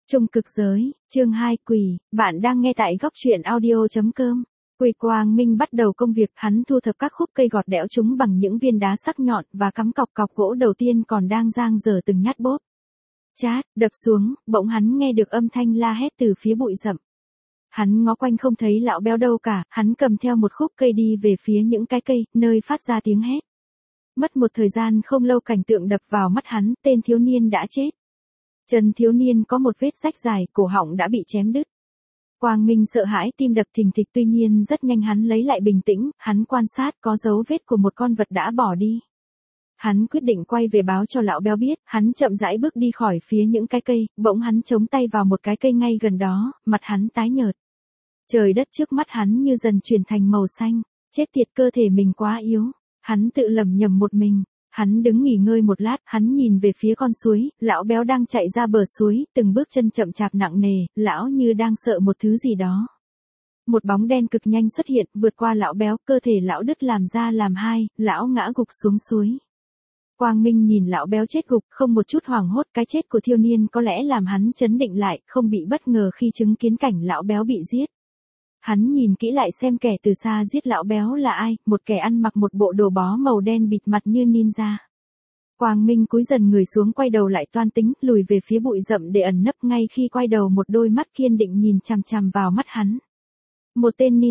Trung cực giới, chương 2 quỷ, bạn đang nghe tại góc truyện audio.com. Quỷ Quang Minh bắt đầu công việc, hắn thu thập các khúc cây gọt đẽo chúng bằng những viên đá sắc nhọn và cắm cọc cọc gỗ đầu tiên còn đang dang dở từng nhát bốp. Chát, đập xuống, bỗng hắn nghe được âm thanh la hét từ phía bụi rậm. Hắn ngó quanh không thấy lão béo đâu cả, hắn cầm theo một khúc cây đi về phía những cái cây, nơi phát ra tiếng hét. Mất một thời gian không lâu cảnh tượng đập vào mắt hắn, tên thiếu niên đã chết. Chân thiếu niên có một vết rách dài, cổ họng đã bị chém đứt. Quang Minh sợ hãi tim đập thình thịch, tuy nhiên rất nhanh hắn lấy lại bình tĩnh, hắn quan sát có dấu vết của một con vật đã bỏ đi. Hắn quyết định quay về báo cho lão béo biết, hắn chậm rãi bước đi khỏi phía những cái cây, bỗng hắn chống tay vào một cái cây ngay gần đó, mặt hắn tái nhợt. Trời đất trước mắt hắn như dần chuyển thành màu xanh, chết tiệt, cơ thể mình quá yếu, hắn tự lẩm nhẩm một mình. Hắn đứng nghỉ ngơi một lát, hắn nhìn về phía con suối, lão béo đang chạy ra bờ suối, từng bước chân chậm chạp nặng nề, lão như đang sợ một thứ gì đó. Một bóng đen cực nhanh xuất hiện, vượt qua lão béo, cơ thể lão đứt làm ra làm hai, lão ngã gục xuống suối. Quang Minh nhìn lão béo chết gục, không một chút hoảng hốt, cái chết của thiếu niên có lẽ làm hắn chấn định lại, không bị bất ngờ khi chứng kiến cảnh lão béo bị giết. Hắn nhìn kỹ lại xem kẻ từ xa giết lão béo là ai, một kẻ ăn mặc một bộ đồ bó màu đen bịt mặt như ninja. Quang Minh cúi dần người xuống, quay đầu lại toan tính lùi về phía bụi rậm để ẩn nấp, ngay khi quay đầu một đôi mắt kiên định nhìn chằm chằm vào mắt hắn. Một tên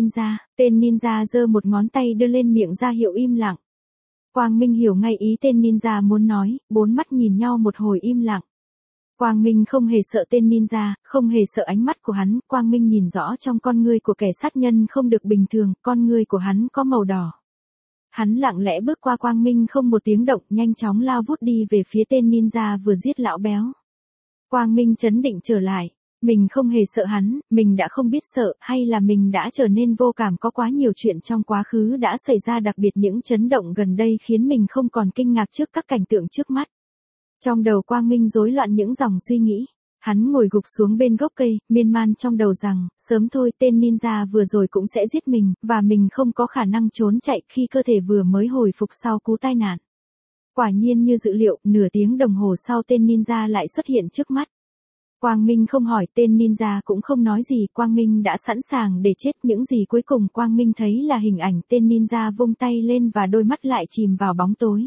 ninja giơ một ngón tay đưa lên miệng ra hiệu im lặng. Quang Minh hiểu ngay ý tên ninja muốn nói, bốn mắt nhìn nhau một hồi im lặng. Quang Minh không hề sợ tên ninja, không hề sợ ánh mắt của hắn, Quang Minh nhìn rõ trong con ngươi của kẻ sát nhân không được bình thường, con ngươi của hắn có màu đỏ. Hắn lặng lẽ bước qua Quang Minh không một tiếng động, nhanh chóng lao vút đi về phía tên ninja vừa giết lão béo. Quang Minh trấn định trở lại, mình không hề sợ hắn, mình đã không biết sợ, hay là mình đã trở nên vô cảm, có quá nhiều chuyện trong quá khứ đã xảy ra, đặc biệt những chấn động gần đây khiến mình không còn kinh ngạc trước các cảnh tượng trước mắt. Trong đầu Quang Minh rối loạn những dòng suy nghĩ, hắn ngồi gục xuống bên gốc cây, miên man trong đầu rằng, sớm thôi tên ninja vừa rồi cũng sẽ giết mình, và mình không có khả năng trốn chạy khi cơ thể vừa mới hồi phục sau cú tai nạn. Quả nhiên như dự liệu, nửa tiếng đồng hồ sau tên ninja lại xuất hiện trước mắt. Quang Minh không hỏi, tên ninja cũng không nói gì, Quang Minh đã sẵn sàng để chết. Những gì cuối cùng Quang Minh thấy là hình ảnh tên ninja vung tay lên và đôi mắt lại chìm vào bóng tối.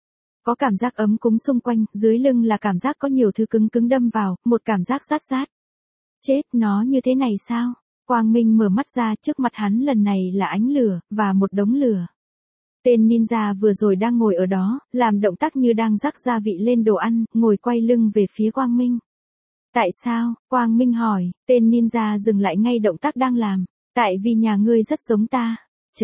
Có cảm giác ấm cúng xung quanh, dưới lưng là cảm giác có nhiều thứ cứng cứng đâm vào, một cảm giác rát rát. Chết, nó như thế này sao? Quang Minh mở mắt ra, trước mặt hắn lần này là ánh lửa, và một đống lửa. Tên ninja vừa rồi đang ngồi ở đó, làm động tác như đang rắc gia vị lên đồ ăn, ngồi quay lưng về phía Quang Minh. Tại sao? Quang Minh hỏi, tên ninja dừng lại ngay động tác đang làm. Tại vì nhà ngươi rất giống ta.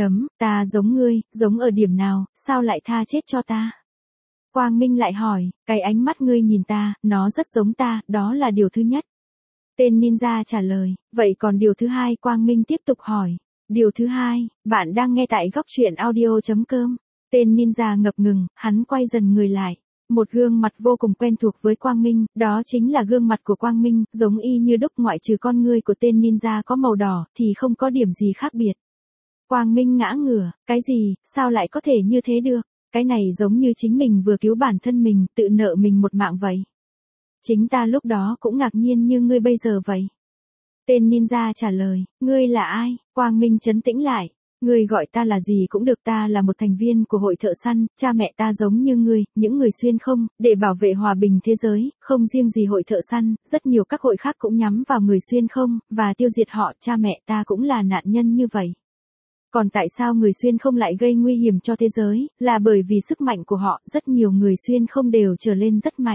Ta giống ngươi, giống ở điểm nào, sao lại tha chết cho ta? Quang Minh lại hỏi, cái ánh mắt ngươi nhìn ta, nó rất giống ta, đó là điều thứ nhất. Tên ninja trả lời, vậy còn điều thứ hai? Quang Minh tiếp tục hỏi. Điều thứ hai, bạn đang nghe tại góc truyện audio.com. Tên ninja ngập ngừng, hắn quay dần người lại. Một gương mặt vô cùng quen thuộc với Quang Minh, đó chính là gương mặt của Quang Minh, giống y như đúc, ngoại trừ con ngươi của tên ninja có màu đỏ, thì không có điểm gì khác biệt. Quang Minh ngã ngửa, cái gì, sao lại có thể như thế được? Cái này giống như chính mình vừa cứu bản thân mình, tự nợ mình một mạng vậy. Chính ta lúc đó cũng ngạc nhiên như ngươi bây giờ vậy. Tên ninja trả lời, ngươi là ai? Quang Minh trấn tĩnh lại. Ngươi gọi ta là gì cũng được, ta là một thành viên của hội thợ săn, cha mẹ ta giống như ngươi, những người xuyên không, để bảo vệ hòa bình thế giới, không riêng gì hội thợ săn, rất nhiều các hội khác cũng nhắm vào người xuyên không, và tiêu diệt họ, cha mẹ ta cũng là nạn nhân như vậy. Còn tại sao người xuyên không lại gây nguy hiểm cho thế giới, là bởi vì sức mạnh của họ, rất nhiều người xuyên không đều trở lên rất mạnh.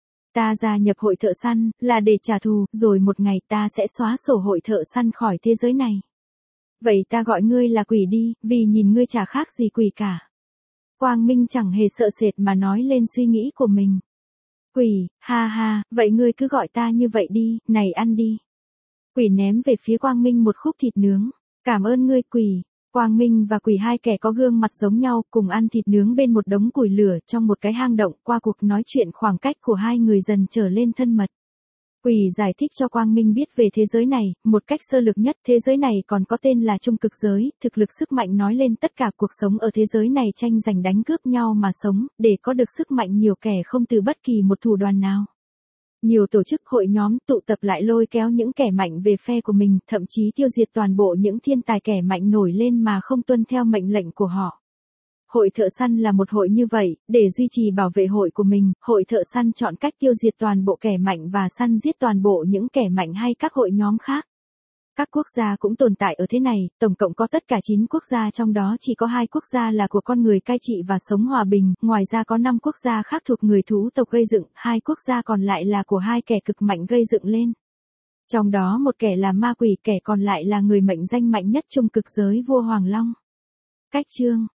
Ta gia nhập hội thợ săn, là để trả thù, rồi một ngày ta sẽ xóa sổ hội thợ săn khỏi thế giới này. Vậy ta gọi ngươi là quỷ đi, vì nhìn ngươi chả khác gì quỷ cả. Quang Minh chẳng hề sợ sệt mà nói lên suy nghĩ của mình. Quỷ, ha ha, vậy ngươi cứ gọi ta như vậy đi, này ăn đi. Quỷ ném về phía Quang Minh một khúc thịt nướng. Cảm ơn ngươi quỷ. Quang Minh và quỷ, hai kẻ có gương mặt giống nhau, cùng ăn thịt nướng bên một đống củi lửa trong một cái hang động. Qua cuộc nói chuyện, khoảng cách của hai người dần trở lên thân mật. Quỷ giải thích cho Quang Minh biết về thế giới này, một cách sơ lược nhất. Thế giới này còn có tên là trung cực giới, thực lực sức mạnh nói lên tất cả cuộc sống ở thế giới này tranh giành đánh cướp nhau mà sống, để có được sức mạnh nhiều kẻ không từ bất kỳ một thủ đoạn nào. Nhiều tổ chức hội nhóm tụ tập lại lôi kéo những kẻ mạnh về phe của mình, thậm chí tiêu diệt toàn bộ những thiên tài kẻ mạnh nổi lên mà không tuân theo mệnh lệnh của họ. Hội thợ săn là một hội như vậy, để duy trì bảo vệ hội của mình, hội thợ săn chọn cách tiêu diệt toàn bộ kẻ mạnh và săn giết toàn bộ những kẻ mạnh hay các hội nhóm khác. Các quốc gia cũng tồn tại ở thế này, tổng cộng có tất cả 9 quốc gia, trong đó chỉ có 2 quốc gia là của con người cai trị và sống hòa bình, ngoài ra có 5 quốc gia khác thuộc người thú tộc gây dựng, 2 quốc gia còn lại là của 2 kẻ cực mạnh gây dựng lên. Trong đó một kẻ là ma quỷ, kẻ còn lại là người mệnh danh mạnh nhất trong cực giới, vua Hoàng Long. Cách chương